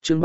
chương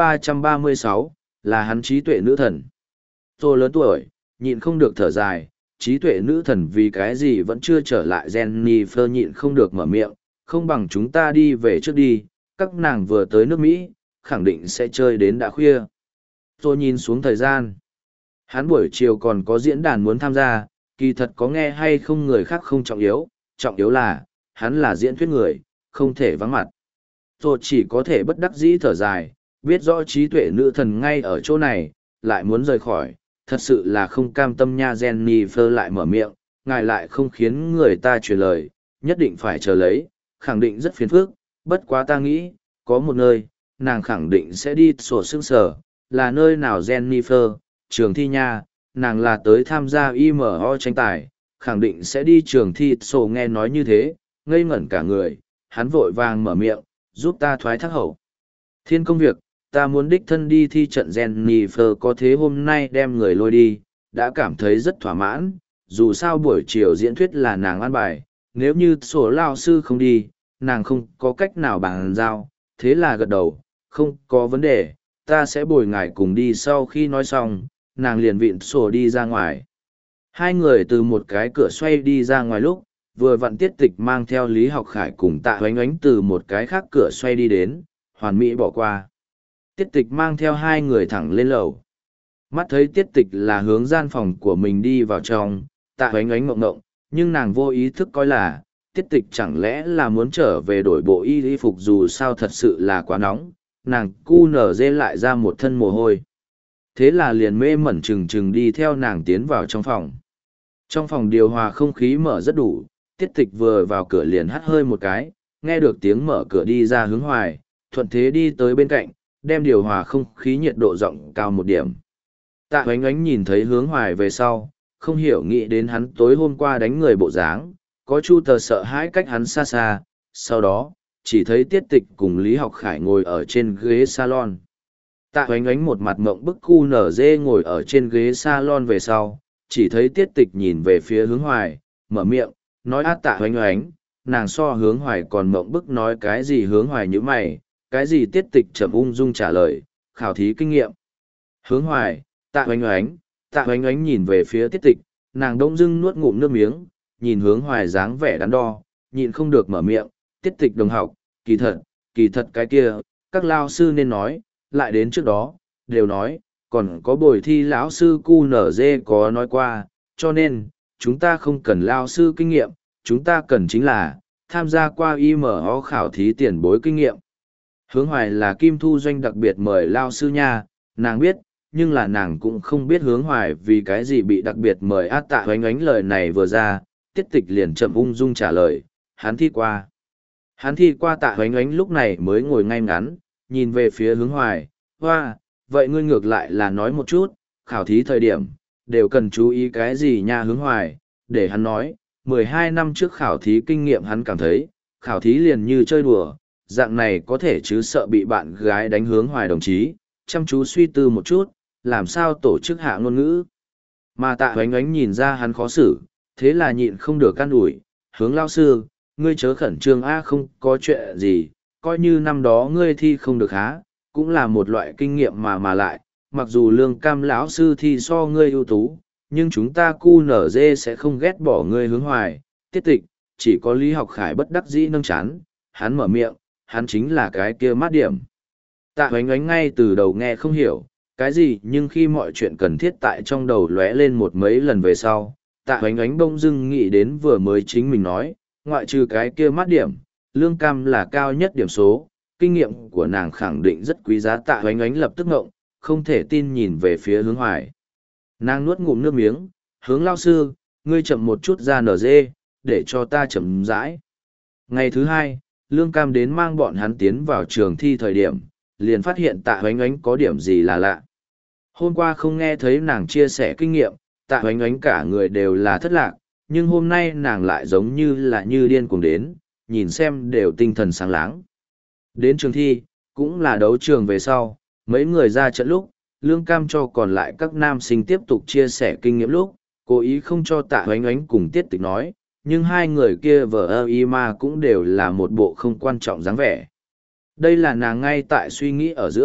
336, là hắn trí tuệ nữ thần. Tôi lớn tuổi, nhịn không được thở dài, trí tuệ nữ thần vì cái gì vẫn chưa trở lại. Jennifer nhịn không được mở miệng, không bằng chúng ta đi về trước đi, các nàng vừa tới nước Mỹ, khẳng định sẽ chơi đến đã khuya. Tôi nhìn xuống thời gian. Hắn buổi chiều còn có diễn đàn muốn tham gia, kỳ thật có nghe hay không người khác không trọng yếu là, hắn là diễn thuyết người, không thể vắng mặt. Tôi chỉ có thể bất đắc dĩ thở dài, biết rõ trí tuệ nữ thần ngay ở chỗ này, lại muốn rời khỏi, thật sự là không cam tâm nha. Jennifer lại mở miệng, ngài lại không khiến người ta truyền lời, nhất định phải chờ lấy, khẳng định rất phiền phức, bất quá ta nghĩ, có một nơi, nàng khẳng định sẽ đi sổ xương sở, là nơi nào. Jennifer, trường thi nha, nàng là tới tham gia IMO tranh tài, khẳng định sẽ đi trường thi sổ. Nghe nói như thế, ngây ngẩn cả người, hắn vội vàng mở miệng, giúp ta thoái thác hậu. Thiên công việc, ta muốn đích thân đi thi trận. Jennifer có thế hôm nay đem người lôi đi, đã cảm thấy rất thỏa mãn, dù sao buổi chiều diễn thuyết là nàng an bài, nếu như sổ lao sư không đi, nàng không có cách nào bàn giao, thế là gật đầu, không có vấn đề, ta sẽ bồi ngài cùng đi. Sau khi nói xong, nàng liền vịn sổ đi ra ngoài. Hai người từ một cái cửa xoay đi ra ngoài lúc, vừa vặn Tiết Tịch mang theo Lý Học Khải cùng Tạ Oánh Oánh từ một cái khác cửa xoay đi đến, hoàn mỹ bỏ qua. Tiết Tịch mang theo hai người thẳng lên lầu. Mắt thấy Tiết Tịch là hướng gian phòng của mình đi vào trong, Tạ Oánh Oánh mộng mộng, nhưng nàng vô ý thức coi là, Tiết Tịch chẳng lẽ là muốn trở về đổi bộ y phục, dù sao thật sự là quá nóng, nàng cu nở dê lại ra một thân mồ hôi. Thế là liền mê mẩn trừng trừng đi theo nàng tiến vào trong phòng. Trong phòng điều hòa không khí mở rất đủ, Tiết Tịch vừa vào cửa liền hắt hơi một cái, nghe được tiếng mở cửa đi ra Hướng Hoài, thuận thế đi tới bên cạnh, đem điều hòa không khí nhiệt độ rộng cao một điểm. Tạ Oánh Oánh nhìn thấy Hướng Hoài về sau, không hiểu nghĩ đến hắn tối hôm qua đánh người bộ dáng, có chu tờ sợ hãi cách hắn xa xa, sau đó, chỉ thấy Tiết Tịch cùng Lý Học Khải ngồi ở trên ghế salon. Tạ Oánh Oánh một mặt mộng bức cu nở dê ngồi ở trên ghế salon về sau, chỉ thấy Tiết Tịch nhìn về phía Hướng Hoài, mở miệng, nói át Tạ Oánh Oánh, nàng so Hướng Hoài còn mộng bức nói cái gì. Hướng Hoài như mày, cái gì? Tiết Tịch chậm ung dung trả lời, khảo thí kinh nghiệm. Hướng Hoài, Tạ Oánh Oánh. Tạ Oánh Oánh nhìn về phía Tiết Tịch, nàng đông dưng nuốt ngụm nước miếng, nhìn Hướng Hoài dáng vẻ đắn đo, nhịn không được mở miệng, Tiết Tịch đồng học, kỳ thật cái kia, các lao sư nên nói, lại đến trước đó, đều nói, còn có buổi thi lão sư cu nở dê có nói qua, cho nên, chúng ta không cần lao sư kinh nghiệm, chúng ta cần chính là, tham gia qua IMO khảo thí tiền bối kinh nghiệm. Hướng Hoài là Kim Thu Doanh đặc biệt mời lao sư nha, nàng biết, nhưng là nàng cũng không biết Hướng Hoài vì cái gì bị đặc biệt mời. Tạ Oánh Oánh lời này vừa ra, Tiết Tịch liền chậm ung dung trả lời, hắn thi qua. Hắn thi qua. Tạ Oánh Oánh lúc này mới ngồi ngay ngắn, nhìn về phía Hướng Hoài, hoa, vậy ngươi ngược lại là nói một chút, khảo thí thời điểm, đều cần chú ý cái gì nha. Hướng Hoài, để hắn nói, 12 năm trước khảo thí kinh nghiệm hắn cảm thấy, khảo thí liền như chơi đùa, dạng này có thể chứ sợ bị bạn gái đánh. Hướng Hoài đồng chí, chăm chú suy tư một chút, làm sao tổ chức hạ ngôn ngữ. Mà Tạ Oánh Oánh nhìn ra hắn khó xử, thế là nhịn không được can ủi, Hướng lao sư, ngươi chớ khẩn trương a, không có chuyện gì, coi như năm đó ngươi thi không được há, cũng là một loại kinh nghiệm mà lại, mặc dù Lương Cam lão sư thi so ngươi ưu tú, nhưng chúng ta cu nở dê sẽ không ghét bỏ ngươi. Hướng Hoài, Tiết Tịch, chỉ có Lý Học Khải bất đắc dĩ nâng chán, hắn mở miệng, hắn chính là cái kia mát điểm. Tạ Oánh Oánh ngay từ đầu nghe không hiểu cái gì, nhưng khi mọi chuyện cần thiết tại trong đầu lóe lên một mấy lần về sau, Tạ Oánh Oánh bỗng dưng nghĩ đến vừa mới chính mình nói, ngoại trừ cái kia mát điểm, Lương Cam là cao nhất điểm số, kinh nghiệm của nàng khẳng định rất quý giá. Tạ Oánh Oánh lập tức ngộng, không thể tin nhìn về phía Hướng Hoài. Nàng nuốt ngụm nước miếng, Hướng lao sư, ngươi chậm một chút ra nở dê, để cho ta chậm rãi. Ngày thứ hai, Lương Cam đến mang bọn hắn tiến vào trường thi thời điểm, liền phát hiện Tạ Oánh Oánh có điểm gì là lạ. Hôm qua không nghe thấy nàng chia sẻ kinh nghiệm, Tạ Oánh Oánh cả người đều là thất lạc, nhưng hôm nay nàng lại giống như là như điên cuồng đến, nhìn xem đều tinh thần sáng láng. Đến trường thi, cũng là đấu trường về sau, mấy người ra trận lúc, Lương Cam cho còn lại các nam sinh tiếp tục chia sẻ kinh nghiệm lúc, cố ý không cho Tạ Oánh Oánh cùng Tiết Tịch nói, nhưng hai người kia vờ ơ y mà cũng đều là một bộ không quan trọng dáng vẻ. Đây là nàng ngay tại suy nghĩ ở giữa,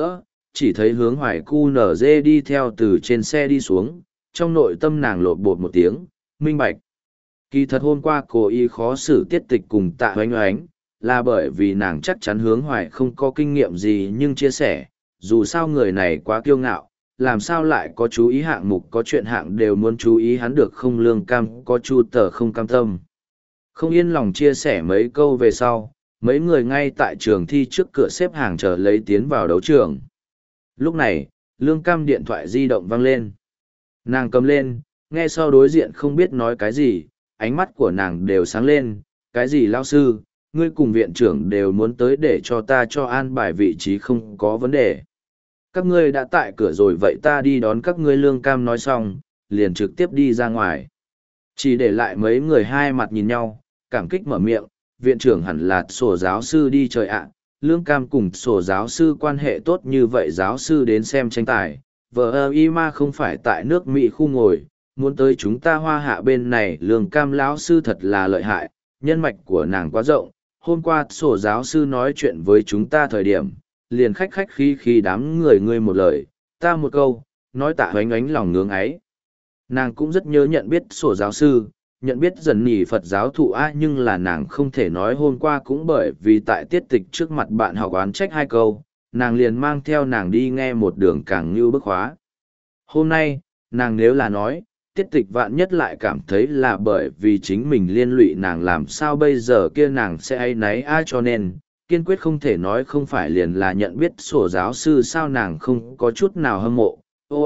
chỉ thấy hướng hoài cu nở dê đi theo từ trên xe đi xuống, trong nội tâm nàng lột bột một tiếng, minh bạch. Kỳ thật hôm qua cô y khó xử tiết tịch cùng tạ oánh oánh, là bởi vì nàng chắc chắn hướng hoài không có kinh nghiệm gì nhưng chia sẻ, dù sao người này quá kiêu ngạo, làm sao lại có chú ý hạng mục có chuyện hạng đều muốn chú ý hắn được không lương cam có chu tờ không cam tâm. Không yên lòng chia sẻ mấy câu về sau, mấy người ngay tại trường thi trước cửa xếp hàng chờ lấy tiến vào đấu trường. Lúc này, lương cam điện thoại di động vang lên. Nàng cầm lên, nghe sau đối diện không biết nói cái gì, ánh mắt của nàng đều sáng lên, cái gì lao sư, ngươi cùng viện trưởng đều muốn tới để cho ta cho an bài vị trí không có vấn đề. Các ngươi đã tại cửa rồi vậy ta đi đón các ngươi lương cam nói xong, liền trực tiếp đi ra ngoài. Chỉ để lại mấy người hai mặt nhìn nhau, cảm kích mở miệng, viện trưởng hẳn là sổ giáo sư đi trời ạ, lương cam cùng sổ giáo sư quan hệ tốt như vậy giáo sư đến xem tranh tài, vợ y ma không phải tại nước Mỹ khu ngồi, muốn tới chúng ta hoa hạ bên này lương cam lão sư thật là lợi hại, nhân mạch của nàng quá rộng, hôm qua sổ giáo sư nói chuyện với chúng ta thời điểm, liền khách khách khi đám người ngươi một lời, ta một câu, nói tạ hoánh ánh lòng ngưỡng ấy. Nàng cũng rất nhớ nhận biết sổ giáo sư, nhận biết dần nhỉ Phật giáo thụ A nhưng là nàng không thể nói hôm qua cũng bởi vì tại tiết tịch trước mặt bạn học oán trách hai câu, nàng liền mang theo nàng đi nghe một đường càng như bức khóa. Hôm nay, nàng nếu là nói, tiết tịch vạn nhất lại cảm thấy là bởi vì chính mình liên lụy nàng làm sao bây giờ kia nàng sẽ áy náy ai cho nên, kiên quyết không thể nói không phải liền là nhận biết sổ giáo sư sao nàng không có chút nào hâm mộ.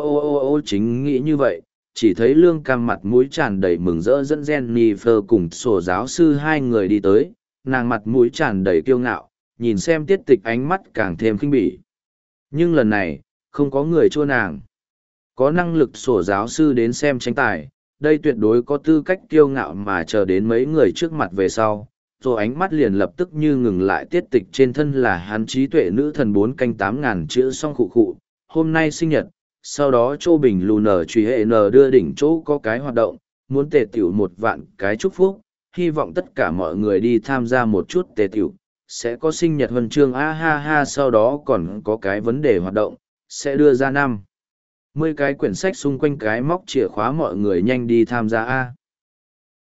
Ô chính nghĩ như vậy, chỉ thấy lương cam mặt mũi tràn đầy mừng rỡ dẫn Jennifer cùng sổ giáo sư hai người đi tới, nàng mặt mũi tràn đầy kiêu ngạo, nhìn xem tiết tịch ánh mắt càng thêm khinh bỉ. Nhưng lần này, không có người chua nàng. Có năng lực sổ giáo sư đến xem tranh tài, đây tuyệt đối có tư cách kiêu ngạo mà chờ đến mấy người trước mặt về sau, rồi ánh mắt liền lập tức như ngừng lại tiết tịch trên thân là hắn trí tuệ nữ thần 4 canh 8.000 chữ song khụ khụ, hôm nay sinh nhật, sau đó Châu Bình lù nở truy hệ nở đưa đỉnh chỗ có cái hoạt động, muốn tề tiểu 1 vạn cái chúc phúc, hy vọng tất cả mọi người đi tham gia một chút tề tiểu, sẽ có sinh nhật huân chương a ha ha sau đó còn có cái vấn đề hoạt động, sẽ đưa ra 10 cái quyển sách xung quanh cái móc chìa khóa mọi người nhanh đi tham gia a.